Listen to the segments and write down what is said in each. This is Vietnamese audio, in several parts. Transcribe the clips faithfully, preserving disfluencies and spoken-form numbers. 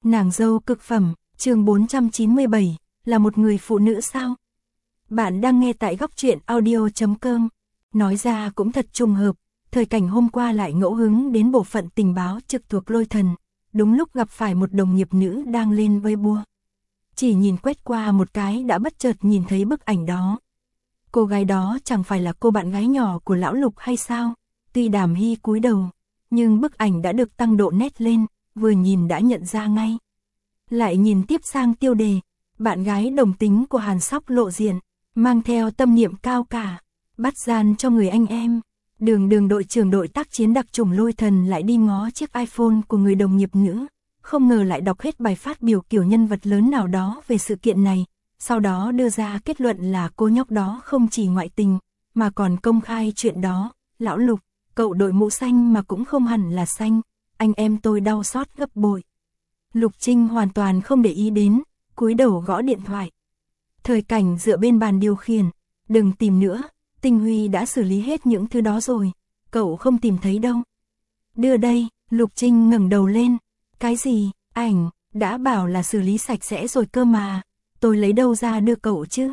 Nàng dâu cực phẩm, chương bốn trăm chín mươi bảy, là một người phụ nữ sao? Bạn đang nghe tại góc truyện audio chấm com. Nói ra cũng thật trùng hợp, thời cảnh hôm qua lại ngẫu hứng đến bộ phận tình báo trực thuộc Lôi Thần, đúng lúc gặp phải một đồng nghiệp nữ đang lên Weibo. Chỉ nhìn quét qua một cái đã bất chợt nhìn thấy bức ảnh đó. Cô gái đó chẳng phải là cô bạn gái nhỏ của lão Lục hay sao? Tuy Đàm Hy cúi đầu, nhưng bức ảnh đã được tăng độ nét lên, vừa nhìn đã nhận ra ngay. Lại nhìn tiếp sang tiêu đề, bạn gái đồng tính của Hàn Sóc lộ diện, mang theo tâm niệm cao cả, bắt gian cho người anh em. Đường đường đội trưởng đội tác chiến đặc chủng Lôi Thần lại đi ngó chiếc iPhone của người đồng nghiệp nữ, không ngờ lại đọc hết bài phát biểu kiểu nhân vật lớn nào đó về sự kiện này, sau đó đưa ra kết luận là cô nhóc đó không chỉ ngoại tình, mà còn công khai chuyện đó. Lão Lục, cậu đội mũ xanh mà cũng không hẳn là xanh, anh em tôi đau xót gấp bội. Lục Trinh hoàn toàn không để ý đến, cúi đầu gõ điện thoại. Thời cảnh dựa bên bàn điều khiển, đừng tìm nữa, Tinh Huy đã xử lý hết những thứ đó rồi, cậu không tìm thấy đâu. Đưa đây, Lục Trinh ngẩng đầu lên, cái gì, ảnh, đã bảo là xử lý sạch sẽ rồi cơ mà, tôi lấy đâu ra đưa cậu chứ.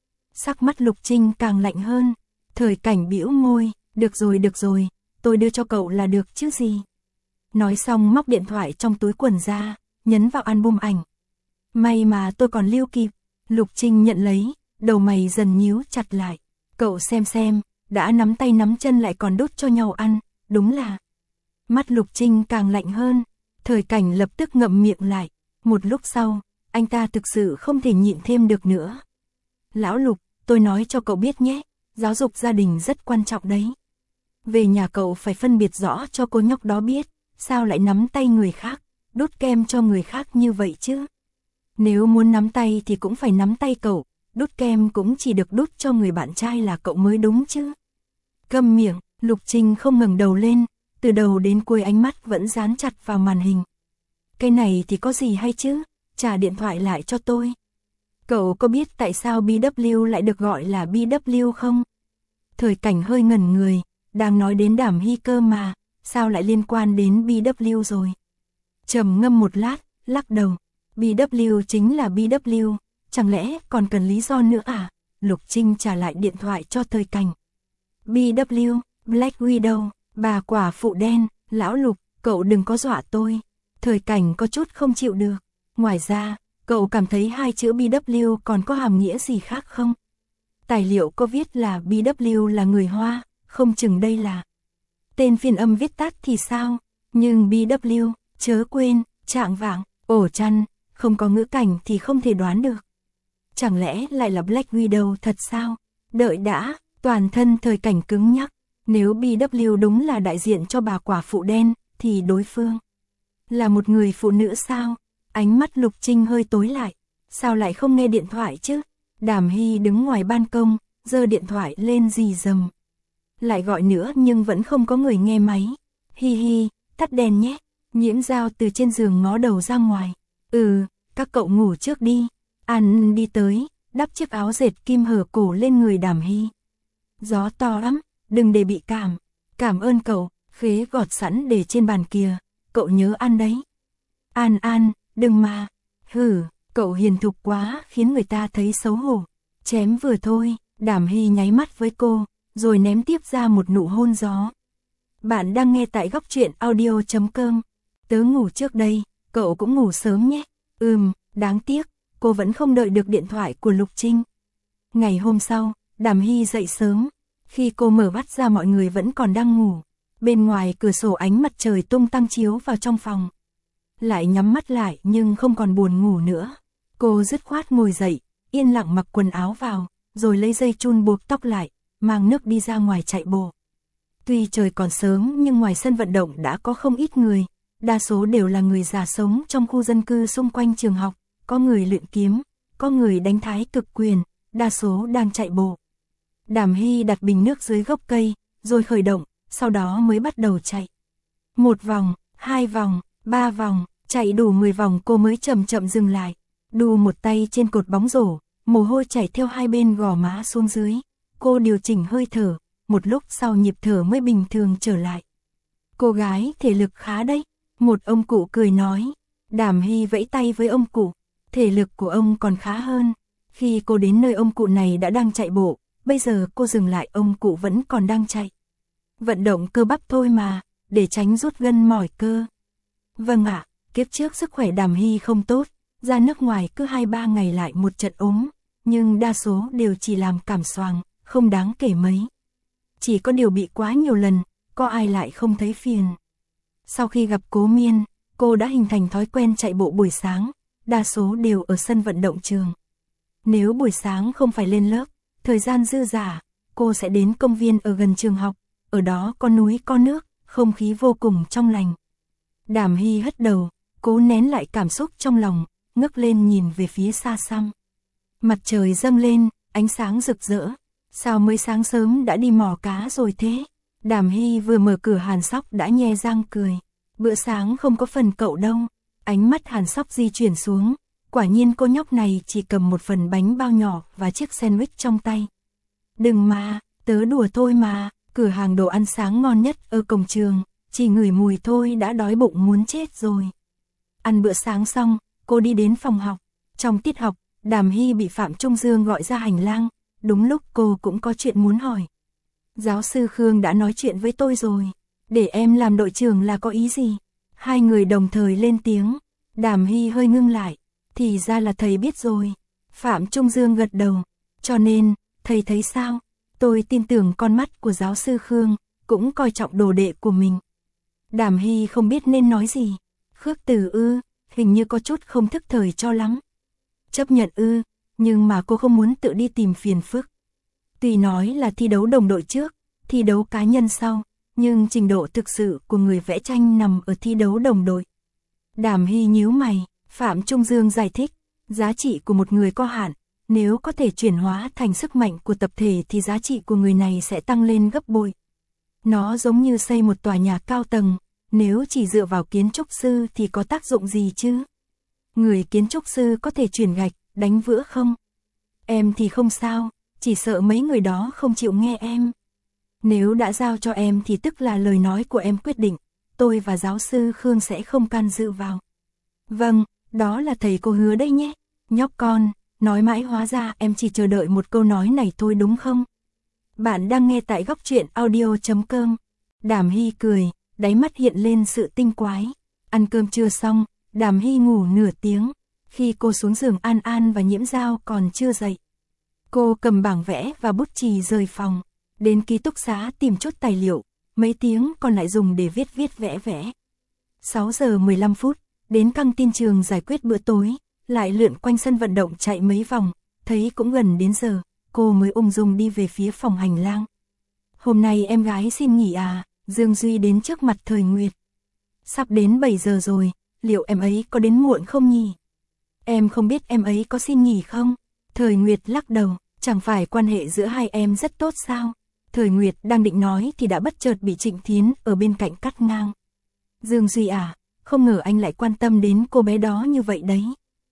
Sắc mắt Lục Trinh càng lạnh hơn, thời cảnh bĩu môi, được rồi được rồi, tôi đưa cho cậu là được chứ gì. Nói xong móc điện thoại trong túi quần ra, nhấn vào album ảnh. May mà tôi còn lưu kịp. Lục Trinh nhận lấy, đầu mày dần nhíu chặt lại. Cậu xem xem, đã nắm tay nắm chân lại còn đút cho nhau ăn, đúng là. Mắt Lục Trinh càng lạnh hơn, thời cảnh lập tức ngậm miệng lại. Một lúc sau, anh ta thực sự không thể nhịn thêm được nữa. Lão Lục, tôi nói cho cậu biết nhé, giáo dục gia đình rất quan trọng đấy. Về nhà cậu phải phân biệt rõ cho cô nhóc đó biết, sao lại nắm tay người khác, đút kem cho người khác như vậy chứ. Nếu muốn nắm tay thì cũng phải nắm tay cậu, đút kem cũng chỉ được đút cho người bạn trai là cậu mới đúng chứ. Câm miệng, Lục Trinh không ngẩng đầu lên, từ đầu đến cuối ánh mắt vẫn dán chặt vào màn hình. Cái này thì có gì hay chứ, trả điện thoại lại cho tôi. Cậu có biết tại sao bê vê lại được gọi là bê vê không? Thời cảnh hơi ngẩn người, đang nói đến Đàm Hy cơ mà, sao lại liên quan đến bê vê rồi? Trầm ngâm một lát, lắc đầu. bê vê chính là bê vê, chẳng lẽ còn cần lý do nữa à? Lục Trinh trả lại điện thoại cho thời cảnh. bê vê, Black Widow, bà quả phụ đen, lão Lục, cậu đừng có dọa tôi. Thời cảnh có chút không chịu được. Ngoài ra, cậu cảm thấy hai chữ bê vê còn có hàm nghĩa gì khác không? Tài liệu có viết là bê vê là người Hoa, không chừng đây là tên phiên âm viết tắt thì sao? Nhưng bê vê, chớ quên, trạng vạng, ổ chăn, không có ngữ cảnh thì không thể đoán được. Chẳng lẽ lại là Black Widow thật sao? Đợi đã, toàn thân thời cảnh cứng nhắc. Nếu bê vê đúng là đại diện cho bà quả phụ đen, thì đối phương là một người phụ nữ sao? Ánh mắt Lục Trinh hơi tối lại. Sao lại không nghe điện thoại chứ? Đàm Hy đứng ngoài ban công, giơ điện thoại lên rì rầm. Lại gọi nữa nhưng vẫn không có người nghe máy. Hi hi, tắt đèn nhé. Nhiễm Dao từ trên giường ngó đầu ra ngoài. Ừ, các cậu ngủ trước đi. An đi tới, đắp chiếc áo dệt kim hở cổ lên người Đàm Hy. Gió to lắm, đừng để bị cảm. Cảm ơn cậu, khế gọt sẵn để trên bàn kìa, cậu nhớ ăn đấy. An An, đừng mà. Hử, cậu hiền thục quá khiến người ta thấy xấu hổ. Chém vừa thôi, Đàm Hy nháy mắt với cô, rồi ném tiếp ra một nụ hôn gió. Bạn đang nghe tại góc truyện audio chấm com. Tớ ngủ trước đây, cậu cũng ngủ sớm nhé. Ừm, đáng tiếc, cô vẫn không đợi được điện thoại của Lục Trinh. Ngày hôm sau, Đàm Hy dậy sớm. Khi cô mở mắt ra mọi người vẫn còn đang ngủ. Bên ngoài cửa sổ ánh mặt trời tung tăng chiếu vào trong phòng. Lại nhắm mắt lại nhưng không còn buồn ngủ nữa. Cô dứt khoát ngồi dậy, yên lặng mặc quần áo vào, rồi lấy dây chun buộc tóc lại, mang nước đi ra ngoài chạy bộ. Tuy trời còn sớm nhưng ngoài sân vận động đã có không ít người. Đa số đều là người già sống trong khu dân cư xung quanh trường học, có người luyện kiếm, có người đánh thái cực quyền, đa số đang chạy bộ. Đàm Hy đặt bình nước dưới gốc cây, rồi khởi động, sau đó mới bắt đầu chạy. Một vòng, hai vòng, ba vòng, chạy đủ mười vòng cô mới chậm chậm dừng lại, đu một tay trên cột bóng rổ, mồ hôi chảy theo hai bên gò má xuống dưới. Cô điều chỉnh hơi thở, một lúc sau nhịp thở mới bình thường trở lại. Cô gái thể lực khá đấy. Một ông cụ cười nói, Đàm Hy vẫy tay với ông cụ, thể lực của ông còn khá hơn. Khi cô đến nơi ông cụ này đã đang chạy bộ, bây giờ cô dừng lại ông cụ vẫn còn đang chạy. Vận động cơ bắp thôi mà, để tránh rút gân mỏi cơ. Vâng ạ, kiếp trước sức khỏe Đàm Hy không tốt, ra nước ngoài cứ hai ba ngày lại một trận ốm, nhưng đa số đều chỉ làm cảm xoàng, không đáng kể mấy. Chỉ có điều bị quá nhiều lần, có ai lại không thấy phiền. Sau khi gặp Cố Miên, cô đã hình thành thói quen chạy bộ buổi sáng, đa số đều ở sân vận động trường. Nếu buổi sáng không phải lên lớp, thời gian dư dả, cô sẽ đến công viên ở gần trường học, ở đó có núi có nước, không khí vô cùng trong lành. Đàm Hy hất đầu, cố nén lại cảm xúc trong lòng, ngước lên nhìn về phía xa xăm. Mặt trời dâng lên, ánh sáng rực rỡ. Sao mới sáng sớm đã đi mò cá rồi thế? Đàm Hy vừa mở cửa Hàn Sóc đã nhe răng cười. Bữa sáng không có phần cậu đâu. Ánh mắt Hàn Sóc di chuyển xuống. Quả nhiên cô nhóc này chỉ cầm một phần bánh bao nhỏ và chiếc sandwich trong tay. Đừng mà, tớ đùa thôi mà. Cửa hàng đồ ăn sáng ngon nhất ở cổng trường. Chỉ ngửi mùi thôi đã đói bụng muốn chết rồi. Ăn bữa sáng xong, cô đi đến phòng học. Trong tiết học, Đàm Hy bị Phạm Trung Dương gọi ra hành lang. Đúng lúc cô cũng có chuyện muốn hỏi. Giáo sư Khương đã nói chuyện với tôi rồi. Để em làm đội trưởng là có ý gì? Hai người đồng thời lên tiếng. Đàm Hy hơi ngưng lại. Thì ra là thầy biết rồi. Phạm Trung Dương gật đầu. Cho nên, thầy thấy sao? Tôi tin tưởng con mắt của giáo sư Khương, cũng coi trọng đồ đệ của mình. Đàm Hy không biết nên nói gì. Khước Từ ư, hình như có chút không thức thời cho lắm. Chấp nhận ư, nhưng mà cô không muốn tự đi tìm phiền phức. Tuy nói là thi đấu đồng đội trước, thi đấu cá nhân sau, nhưng trình độ thực sự của người vẽ tranh nằm ở thi đấu đồng đội. Đàm Hy nhíu mày, Phạm Trung Dương giải thích, giá trị của một người có hạn, nếu có thể chuyển hóa thành sức mạnh của tập thể thì giá trị của người này sẽ tăng lên gấp bội. Nó giống như xây một tòa nhà cao tầng, nếu chỉ dựa vào kiến trúc sư thì có tác dụng gì chứ? Người kiến trúc sư có thể chuyển gạch, đánh vữa không? Em thì không sao, chỉ sợ mấy người đó không chịu nghe em. Nếu đã giao cho em thì tức là lời nói của em quyết định, tôi và giáo sư Khương sẽ không can dự vào. Vâng, đó là thầy cô hứa đấy nhé. Nhóc con, nói mãi hóa ra em chỉ chờ đợi một câu nói này thôi đúng không? Bạn đang nghe tại góc truyện audio chấm com. Đàm Hy cười, đáy mắt hiện lên sự tinh quái. Ăn cơm trưa xong, Đàm Hy ngủ nửa tiếng. Khi cô xuống giường An An và Nhiễm Giao còn chưa dậy. Cô cầm bảng vẽ và bút chì rời phòng. Đến ký túc xá tìm chút tài liệu. Mấy tiếng còn lại dùng để viết viết vẽ vẽ. sáu giờ mười lăm phút, đến căng tin trường giải quyết bữa tối. Lại lượn quanh sân vận động chạy mấy vòng. Thấy cũng gần đến giờ, cô mới ung dung đi về phía phòng hành lang. Hôm nay em gái xin nghỉ à? Dương Duy đến trước mặt Thời Nguyệt. Sắp đến bảy giờ rồi, liệu em ấy có đến muộn không nhỉ? Em không biết em ấy có xin nghỉ không? Thời Nguyệt lắc đầu, chẳng phải quan hệ giữa hai em rất tốt sao? Thời Nguyệt đang định nói thì đã bất chợt bị Trịnh Thiến ở bên cạnh cắt ngang. Dương Duy à, không ngờ anh lại quan tâm đến cô bé đó như vậy đấy.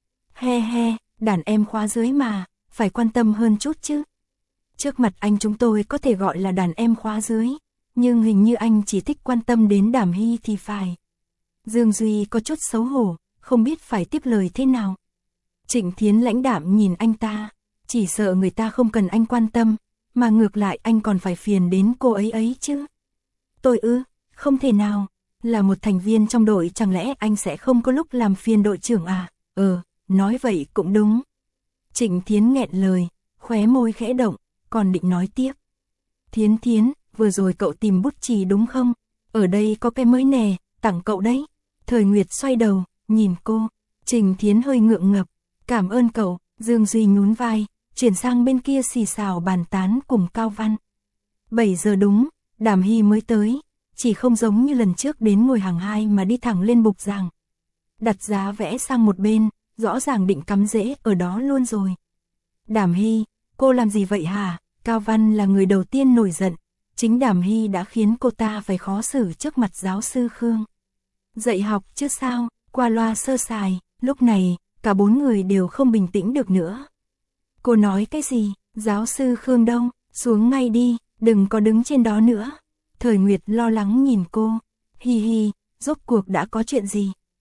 He he, đàn em khóa dưới mà, phải quan tâm hơn chút chứ. Trước mặt anh chúng tôi có thể gọi là đàn em khóa dưới, nhưng hình như anh chỉ thích quan tâm đến Đàm Hy thì phải. Dương Duy có chút xấu hổ, không biết phải tiếp lời thế nào. Trịnh Thiến lãnh đạm nhìn anh ta, chỉ sợ người ta không cần anh quan tâm, mà ngược lại anh còn phải phiền đến cô ấy ấy chứ. Tôi ư, không thể nào, là một thành viên trong đội chẳng lẽ anh sẽ không có lúc làm phiền đội trưởng à? Ờ, nói vậy cũng đúng. Trịnh Thiến nghẹn lời, khóe môi khẽ động, còn định nói tiếp. Thiến Thiến, vừa rồi cậu tìm bút chì đúng không? Ở đây có cái mới nè, tặng cậu đấy. Thời Nguyệt xoay đầu, nhìn cô. Trịnh Thiến hơi ngượng ngập. Cảm ơn cậu. Dương Duy nhún vai, chuyển sang bên kia xì xào bàn tán cùng Cao Văn. bảy giờ đúng, Đàm Hy mới tới. Chỉ không giống như lần trước đến ngồi hàng hai mà đi thẳng lên bục giảng. Đặt giá vẽ sang một bên, rõ ràng định cắm rễ ở đó luôn rồi. Đàm Hy, cô làm gì vậy hả? Cao Văn là người đầu tiên nổi giận. Chính Đàm Hy đã khiến cô ta phải khó xử trước mặt giáo sư Khương. Dạy học chứ sao, qua loa sơ sài, lúc này, cả bốn người đều không bình tĩnh được nữa. Cô nói cái gì, giáo sư Khương đâu, xuống ngay đi, đừng có đứng trên đó nữa. Thời Nguyệt lo lắng nhìn cô, hi hi, rốt cuộc đã có chuyện gì?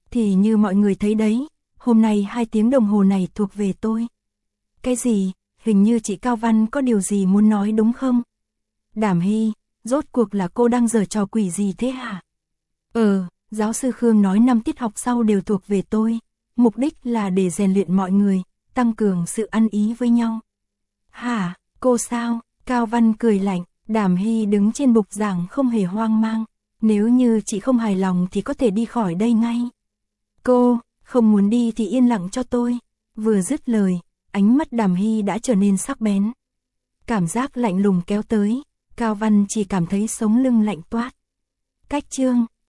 Thì như mọi người thấy đấy, hôm nay hai tiếng đồng hồ này thuộc về tôi. Cái gì? Hình như chị Cao Văn có điều gì muốn nói đúng không? Đàm Hy, rốt cuộc là cô đang giở trò quỷ gì thế hả? Ờ, giáo sư Khương nói năm tiết học sau đều thuộc về tôi. Mục đích là để rèn luyện mọi người, tăng cường sự ăn ý với nhau. Hả, cô sao? Cao Văn cười lạnh, Đàm Hy đứng trên bục giảng không hề hoang mang. Nếu như chị không hài lòng thì có thể đi khỏi đây ngay. Cô, không muốn đi thì yên lặng cho tôi. Vừa dứt lời, ánh mắt Đàm Hy đã trở nên sắc bén. Cảm giác lạnh lùng kéo tới, Cao Văn chỉ cảm thấy sống lưng lạnh toát. Cách chương